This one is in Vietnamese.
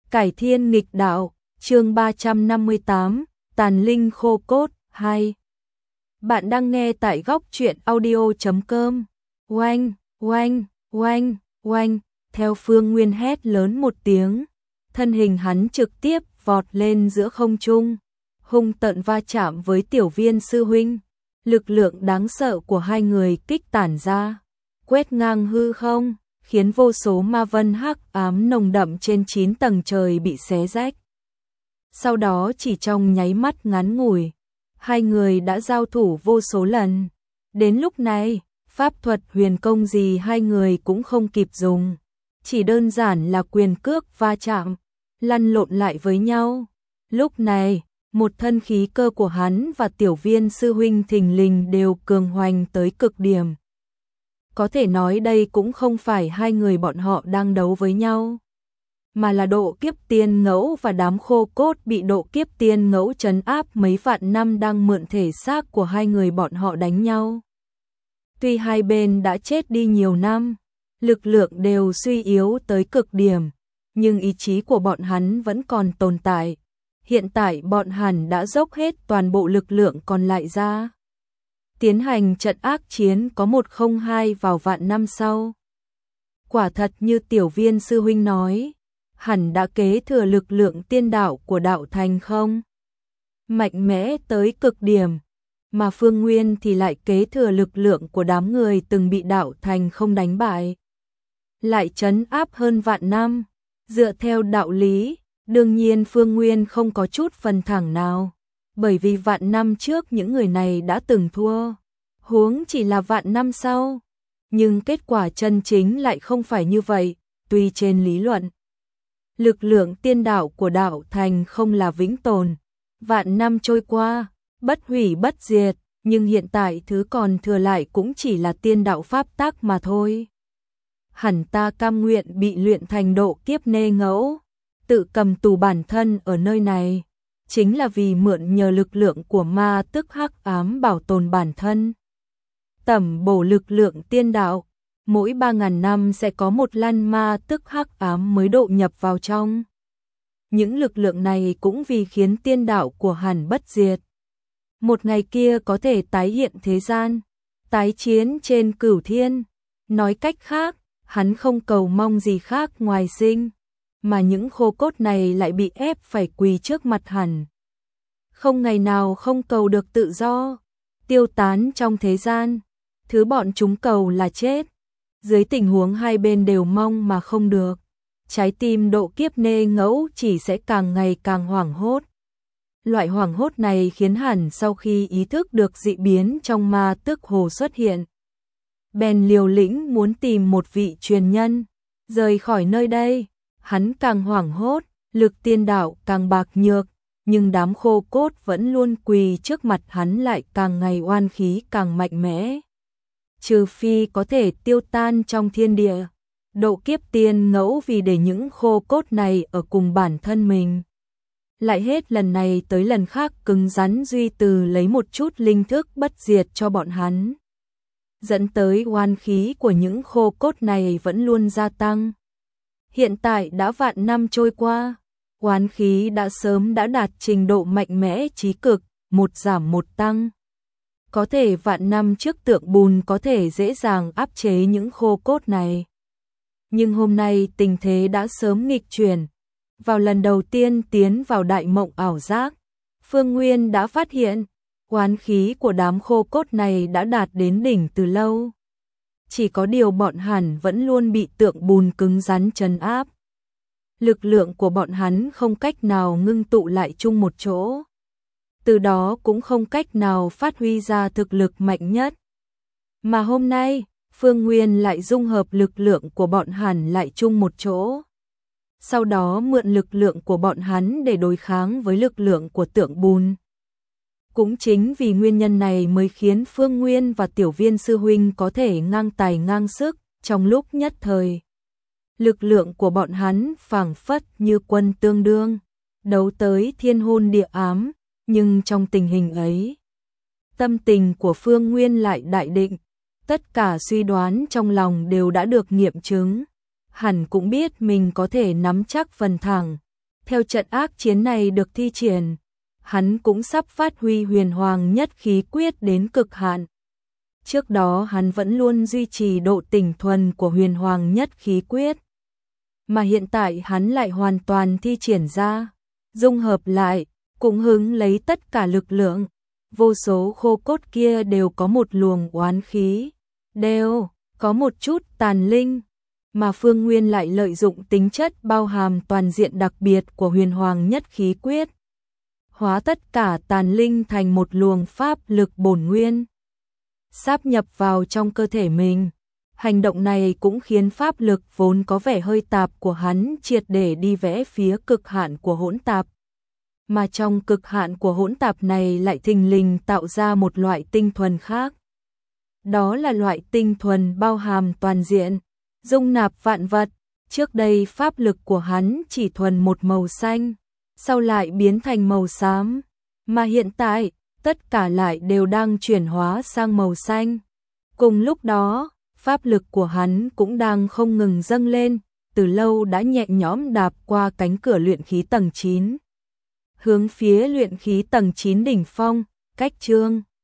Cải thiên nghịch đạo, chương 358, tàn linh khô cốt, 2. Bạn đang nghe tại góc truyện audio.com. Oanh, oanh, oanh, oanh, theo Phương Nguyên hét lớn một tiếng, thân hình hắn trực tiếp vọt lên giữa không trung, hung tợn va chạm với Tiểu Viên sư huynh. Lực lượng đáng sợ của hai người kích tản ra, quét ngang hư không, khiến vô số ma vân hắc ám nồng đậm trên 9 tầng trời bị xé rách. Sau đó chỉ trong nháy mắt ngắn ngủi, hai người đã giao thủ vô số lần. Đến lúc này, pháp thuật huyền công gì hai người cũng không kịp dùng, chỉ đơn giản là quyền cước va chạm, lăn lộn lại với nhau. Lúc này, một thân khí cơ của hắn và Tiểu Viên sư huynh thình lình đều cường hoành tới cực điểm. Có thể nói đây cũng không phải hai người bọn họ đang đấu với nhau, mà là độ kiếp tiên ngẫu và đám khô cốt bị độ kiếp tiên ngẫu trấn áp mấy vạn năm đang mượn thể xác của hai người bọn họ đánh nhau. Tuy hai bên đã chết đi nhiều năm, lực lượng đều suy yếu tới cực điểm, nhưng ý chí của bọn hắn vẫn còn tồn tại. Hiện tại bọn hắn đã dốc hết toàn bộ lực lượng còn lại ra, tiến hành trận ác chiến có 102 vào vạn năm sau. Quả thật như Tiểu Viên sư huynh nói, hẳn đã kế thừa lực lượng tiên đạo của đạo thành không? Mạnh mẽ tới cực điểm, mà Phương Nguyên thì lại kế thừa lực lượng của đám người từng bị đạo thành không đánh bại, lại trấn áp hơn vạn năm. Dựa theo đạo lý, đương nhiên Phương Nguyên không có chút phần thắng nào, bởi vì vạn năm trước những người này đã từng thua, huống chỉ là vạn năm sau. Nhưng kết quả chân chính lại không phải như vậy. Tuy trên lý luận, lực lượng tiên đạo của đạo thành không là vĩnh tồn, vạn năm trôi qua, bất hủy bất diệt, nhưng hiện tại thứ còn thừa lại cũng chỉ là tiên đạo pháp tắc mà thôi. Hẳn ta cam nguyện bị luyện thành độ kiếp nê ngẫu, tự cầm tù bản thân ở nơi này, chính là vì mượn nhờ lực lượng của ma tức hắc ám bảo tồn bản thân. Tẩm bổ lực lượng tiên đạo, mỗi 3.000 năm sẽ có một lăn ma tức hắc ám mới độ nhập vào trong. Những lực lượng này cũng vì khiến tiên đạo của hắn bất diệt, một ngày kia có thể tái hiện thế gian, tái chiến trên cửu thiên. Nói cách khác, hắn không cầu mong gì khác ngoài sinh, mà những khô cốt này lại bị ép phải quỳ trước mặt hắn. Không ngày nào không cầu được tự do, tiêu tán trong thế gian, thứ bọn chúng cầu là chết. Dưới tình huống hai bên đều mong mà không được, trái tim độ kiếp nê ngẫu chỉ sẽ càng ngày càng hoảng hốt. Loại hoảng hốt này khiến hẳn sau khi ý thức được dị biến trong ma tức hồ xuất hiện, bèn liều lĩnh muốn tìm một vị truyền nhân, rời khỏi nơi đây. Hắn càng hoảng hốt, lực tiên đạo càng bạc nhược, nhưng đám khô cốt vẫn luôn quỳ trước mặt hắn lại càng ngày oan khí càng mạnh mẽ. Trừ phi có thể tiêu tan trong thiên địa, độ kiếp tiên ngẫu vì để những khô cốt này ở cùng bản thân mình, lại hết lần này tới lần khác cứng rắn duy từ lấy một chút linh thức bất diệt cho bọn hắn, dẫn tới oan khí của những khô cốt này vẫn luôn gia tăng. Hiện tại đã vạn năm trôi qua, oán khí đã sớm đã đạt trình độ mạnh mẽ chí cực, một giảm một tăng. Có thể vạn năm trước tượng bùn có thể dễ dàng áp chế những khô cốt này. Nhưng hôm nay tình thế đã sớm nghịch chuyển. Vào lần đầu tiên tiến vào đại mộng ảo giác, Phương Nguyên đã phát hiện, oán khí của đám khô cốt này đã đạt đến đỉnh từ lâu. Chỉ có điều bọn hắn vẫn luôn bị tượng bùn cứng rắn trấn áp. Lực lượng của bọn hắn không cách nào ngưng tụ lại chung một chỗ, từ đó cũng không cách nào phát huy ra thực lực mạnh nhất. Mà hôm nay, Phương Nguyên lại dung hợp lực lượng của bọn hắn lại chung một chỗ, sau đó mượn lực lượng của bọn hắn để đối kháng với lực lượng của tượng bùn. Cũng chính vì nguyên nhân này mới khiến Phương Nguyên và Tiểu Viên sư huynh có thể ngang tài ngang sức trong lúc nhất thời. Lực lượng của bọn hắn phảng phất như quân tương đương, đấu tới thiên hôn địa ám, nhưng trong tình hình ấy, tâm tình của Phương Nguyên lại đại định, tất cả suy đoán trong lòng đều đã được nghiệm chứng. Hẳn cũng biết mình có thể nắm chắc phần thắng, Theo trận ác chiến này được thi triển, hắn cũng sắp phát huy huyền hoàng nhất khí quyết đến cực hạn. Trước đó hắn vẫn luôn duy trì độ tỉnh thuần của huyền hoàng nhất khí quyết, mà hiện tại hắn lại hoàn toàn thi triển ra, dung hợp lại, cũng hứng lấy tất cả lực lượng. Vô số khô cốt kia đều có một luồng oán khí, đều có một chút tàn linh, mà Phương Nguyên lại lợi dụng tính chất bao hàm toàn diện đặc biệt của huyền hoàng nhất khí quyết, hóa tất cả tàn linh thành một luồng pháp lực bổn nguyên, sáp nhập vào trong cơ thể mình. Hành động này cũng khiến pháp lực vốn có vẻ hơi tạp của hắn triệt để đi vẽ phía cực hạn của hỗn tạp. Mà trong cực hạn của hỗn tạp này lại thình lình tạo ra một loại tinh thuần khác. Đó là loại tinh thuần bao hàm toàn diện, dung nạp vạn vật. Trước đây pháp lực của hắn chỉ thuần một màu xanh, sau lại biến thành màu xám, mà hiện tại tất cả lại đều đang chuyển hóa sang màu xanh. Cùng lúc đó, pháp lực của hắn cũng đang không ngừng dâng lên, từ lâu đã nhẹ nhõm đạp qua cánh cửa luyện khí tầng 9. Hướng phía luyện khí tầng 9 đỉnh phong, cách Trương